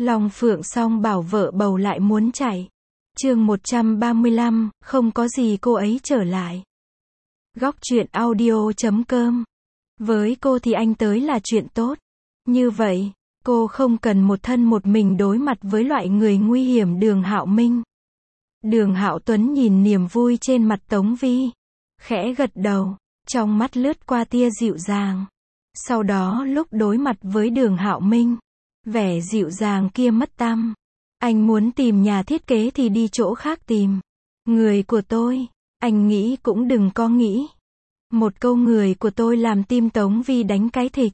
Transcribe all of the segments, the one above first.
Long Phượng song bảo vợ bầu lại muốn chạy. Chương 135, không có gì cô ấy trở lại. Góc truyện audio.com. Với cô thì anh tới là chuyện tốt. Như vậy, cô không cần một thân một mình đối mặt với loại người nguy hiểm Đường Hạo Minh. Đường Hạo Tuấn nhìn niềm vui trên mặt Tống Vi, khẽ gật đầu, trong mắt lướt qua tia dịu dàng. Sau đó lúc đối mặt với Đường Hạo Minh, vẻ dịu dàng kia mất tăm. Anh muốn tìm nhà thiết kế thì đi chỗ khác tìm. Người của tôi, anh nghĩ cũng đừng có nghĩ. Một câu người của tôi làm tim Tống Vi đánh cái thịch.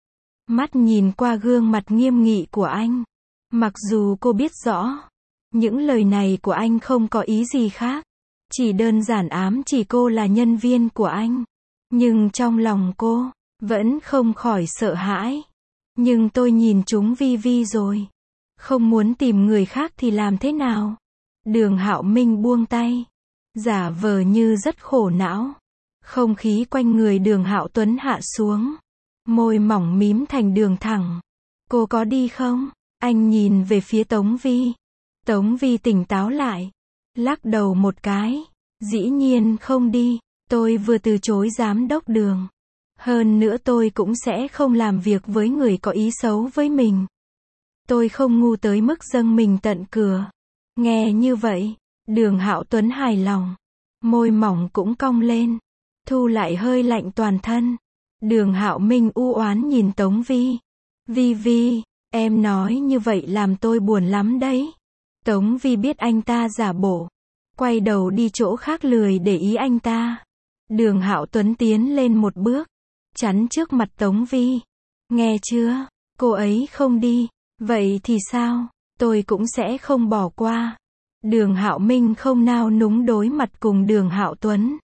Mắt nhìn qua gương mặt nghiêm nghị của anh. Mặc dù cô biết rõ, những lời này của anh không có ý gì khác. Chỉ đơn giản ám chỉ cô là nhân viên của anh. Nhưng trong lòng cô, vẫn không khỏi sợ hãi. Nhưng tôi nhìn chúng Vi Vi rồi. Không muốn tìm người khác thì làm thế nào? Đường Hạo Minh buông tay, giả vờ như rất khổ não. Không khí quanh người Đường Hạo Tuấn hạ xuống. Môi mỏng mím thành đường thẳng. Cô có đi không? Anh nhìn về phía Tống Vi. Tống Vi tỉnh táo lại, lắc đầu một cái. Dĩ nhiên không đi. Tôi vừa từ chối giám đốc Đường. Hơn nữa tôi cũng sẽ không làm việc với người có ý xấu với mình. Tôi không ngu tới mức dâng mình tận cửa. Nghe như vậy, Đường Hạo Tuấn hài lòng. Môi mỏng cũng cong lên, thu lại hơi lạnh toàn thân. Đường Hạo Minh u oán nhìn Tống Vi. Vi Vi, em nói như vậy làm tôi buồn lắm đấy. Tống Vi biết anh ta giả bộ, quay đầu đi chỗ khác lười để ý anh ta. Đường Hạo Tuấn tiến lên một bước, chắn trước mặt Tống Vi. Nghe chưa, cô ấy không đi. Vậy thì sao? Tôi cũng sẽ không bỏ qua. Đường Hạo Minh không nao núng đối mặt cùng Đường Hạo Tuấn.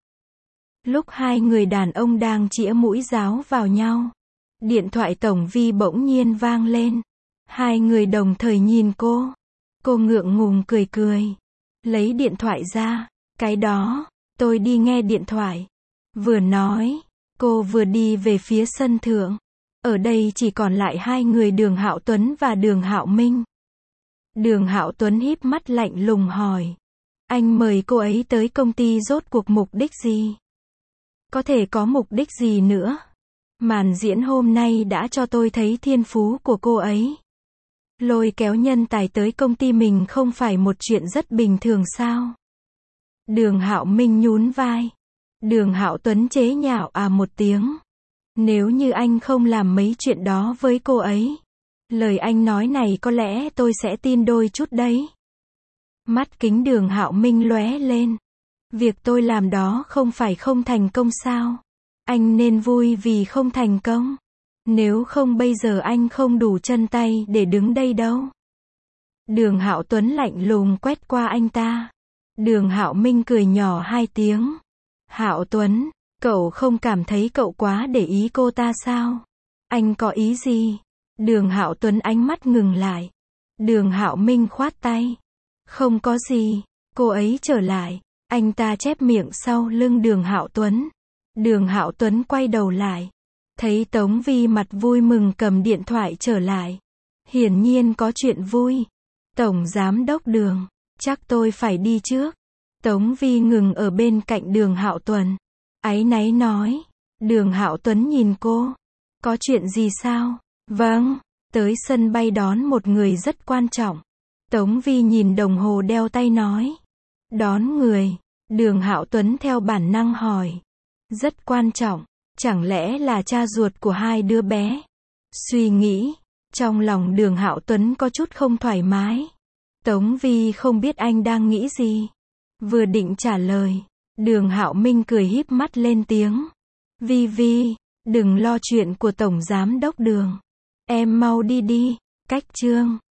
Lúc hai người đàn ông đang chĩa mũi giáo vào nhau, điện thoại Tổng Vi bỗng nhiên vang lên. Hai người đồng thời nhìn cô. Cô ngượng ngùng cười cười, lấy điện thoại ra. Cái đó, tôi đi nghe điện thoại. Vừa nói, cô vừa đi về phía sân thượng. Ở đây chỉ còn lại hai người Đường Hạo Tuấn và Đường Hạo Minh. Đường Hạo Tuấn híp mắt lạnh lùng hỏi. Anh mời cô ấy tới công ty rốt cuộc mục đích gì? Có thể có mục đích gì nữa? Màn diễn hôm nay đã cho tôi thấy thiên phú của cô ấy. Lôi kéo nhân tài tới công ty mình không phải một chuyện rất bình thường sao? Đường Hạo Minh nhún vai. Đường Hạo Tuấn chế nhạo một tiếng. Nếu như anh không làm mấy chuyện đó với cô ấy, lời anh nói này có lẽ tôi sẽ tin đôi chút đấy. Mắt kính Đường Hạo Minh lóe lên. Việc tôi làm đó không phải không thành công sao? Anh nên vui vì không thành công. Nếu không bây giờ anh không đủ chân tay để đứng đây đâu. Đường Hạo Tuấn lạnh lùng quét qua anh ta. Đường Hạo Minh cười nhỏ hai tiếng. Hạo Tuấn, cậu không cảm thấy cậu quá để ý cô ta sao? Anh có ý gì? Đường Hạo Tuấn ánh mắt ngừng lại. Đường Hạo Minh khoát tay. Không có gì, cô ấy trở lại. Anh ta chép miệng sau lưng Đường Hạo Tuấn. Đường Hạo Tuấn quay đầu lại, thấy Tống Vi mặt vui mừng cầm điện thoại trở lại. Hiển nhiên có chuyện vui. Tổng giám đốc Đường, chắc tôi phải đi trước. Tống Vi ngừng ở bên cạnh Đường Hạo Tuấn, áy náy nói. Đường Hạo Tuấn nhìn cô. Có chuyện gì sao? Vâng, tới sân bay đón một người rất quan trọng. Tống Vi nhìn đồng hồ đeo tay nói. Đón người? Đường Hạo Tuấn theo bản năng hỏi. Rất quan trọng, chẳng lẽ là cha ruột của hai đứa bé? Suy nghĩ, trong lòng Đường Hạo Tuấn có chút không thoải mái. Tống Vi không biết anh đang nghĩ gì. Vừa định trả lời, Đường Hạo Minh cười híp mắt lên tiếng. Vi Vi, đừng lo chuyện của Tổng Giám đốc Đường. Em mau đi đi. Cách chương